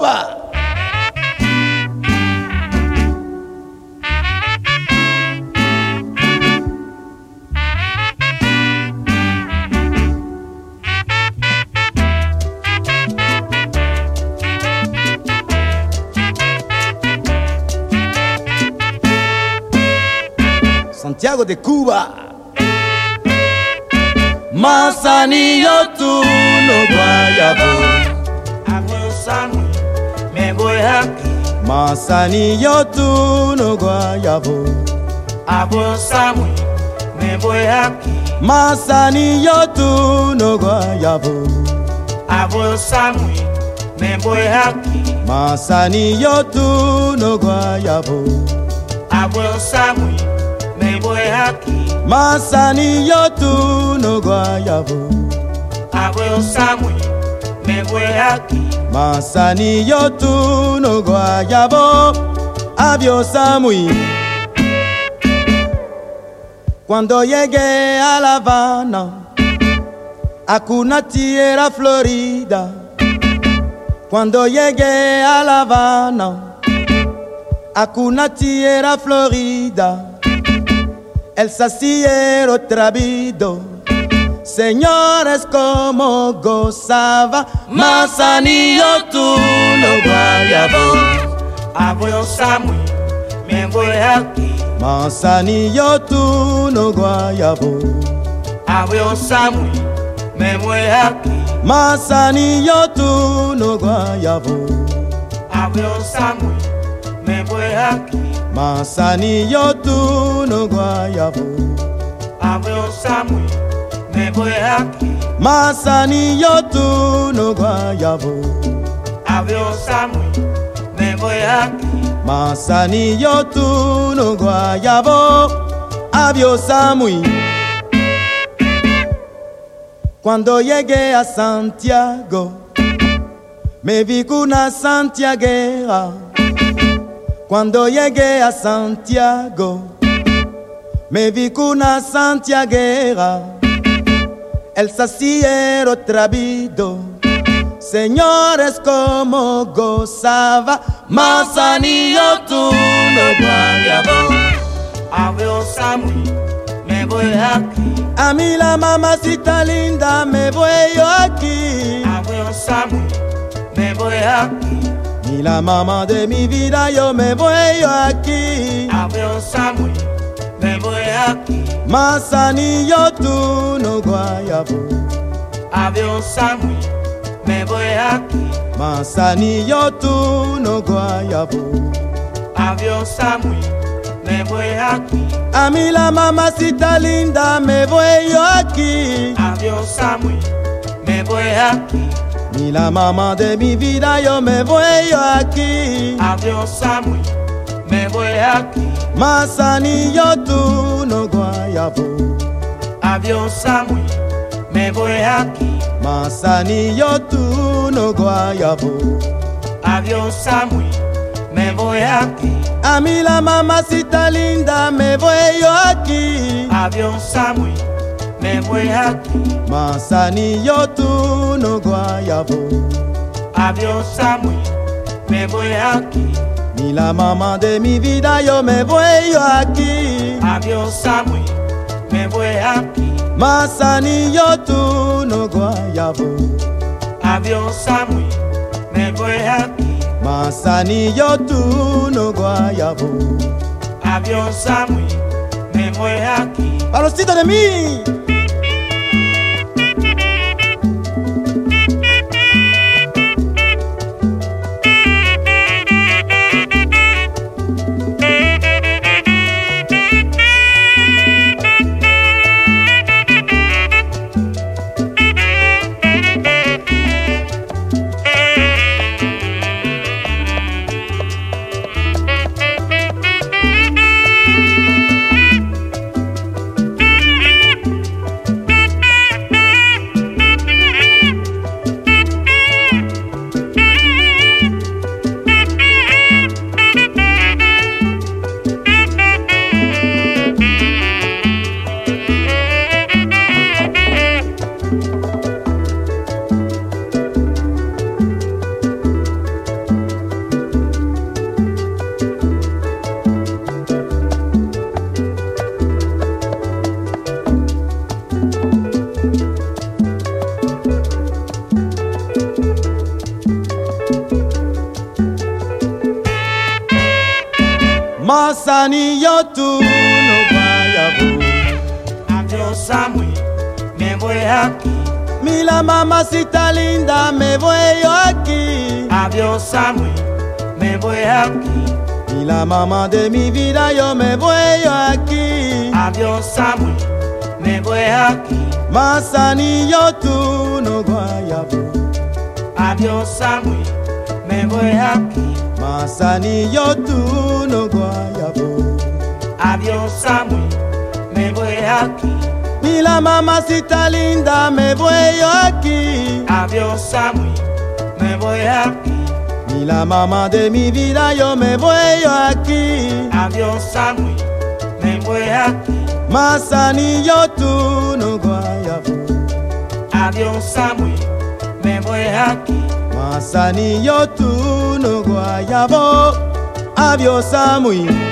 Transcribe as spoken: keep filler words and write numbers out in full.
Cuba. Santiago de Cuba. Manzanillo tú no guayabo. Avanzamos, me voy aquí. Manzanillo tú no guayabo. Avanzamos, me voy aquí. Manzanillo tú no guayabo. Avanzamos, me voy aquí. Manzanillo tú no guayabo. Avanzamos, me voy aquí. Manzanillo tú no guayabo. Avanzamos, me voy aquí. Manzanillo tú no guayabo. Avanzamos. Cuando llegué a La Habana, Hakuna Tierra, Florida. Cuando llegué a La Habana, Hakuna Tierra, Florida. El saciero trabido, señores, como gozaba. Manzanillo tú no guayabo. Avanzamos, me voy aquí. Manzanillo tú no guayabo. Avanzamos, me voy aquí. Manzanillo tú no guayabo. Avanzamos, me voy aquí. Manzanillo tú no guayabo. Avanzamos, me voy aquí. Manzanillo tú no guayabo. Avanzamos, me voy aquí. Manzanillo tú no guayabo. Avanzamos. Cuando llegué a Santiago, me vi con una santiaguera. Cuando llegué a Santiago, me vi con una santiaguera. El saciero trabido, señores, como gozaba. Manzanillo tú no guayabo. Avanzamos, me voy aquí. A mí la mamacita linda, me voy yo aquí. Avanzamos, me voy aquí. Y la mamá de mi vida, yo me voy yo aquí. Avanzamos, me voy aquí. Manzanillo tú no guayabo. Avanzamos, me voy aquí. Manzanillo tú no guayabo. Avanzamos, me voy aquí. A mí la mamacita linda, me voy yo aquí. Avanzamos, me voy aquí. Y la mamá de mi vida, yo me voy yo aquí. Avanzamos, me voy aquí. Manzanillo tú no guayabo. Avanzamos, me voy aquí. Manzanillo tú no guayabo. Avanzamos, me voy aquí. A mí la mamacita linda, me voy yo aquí. Avanzamos, me voy aquí. Manzanillo tú no guayabo. Avanzamos, me voy aquí. Ni la mamá de mi vida, yo me voy yo aquí. Avanzamos, me voy aquí. Manzanillo tú no guayabo. Avanzamos, me voy aquí. Manzanillo tú no guayabo. Avanzamos, me voy aquí. Palocito de mí. Masani yotu no guayabo. Avión Samui, me voy aquí. Mila mamacita linda, me voy yo aquí. Avión Samui, me voy aquí. Y la mamá de mi vida, yo me voy yo aquí. Avión Samui, me voy aquí. Masani yotu no guayabo. Avión Samui, me voy aquí. Masani yotu no guayabo. Avión Samui, me voy aquí. Mila mamacita linda, me voy yo aquí. Avión Samui, me voy aquí. Y la mamá de mi vida, yo me voy yo aquí. Avión Samui, me voy aquí. Masani yotu no guayabo. Avión Samui, me voy aquí. Masani yotu no guayabo. Avión Samui.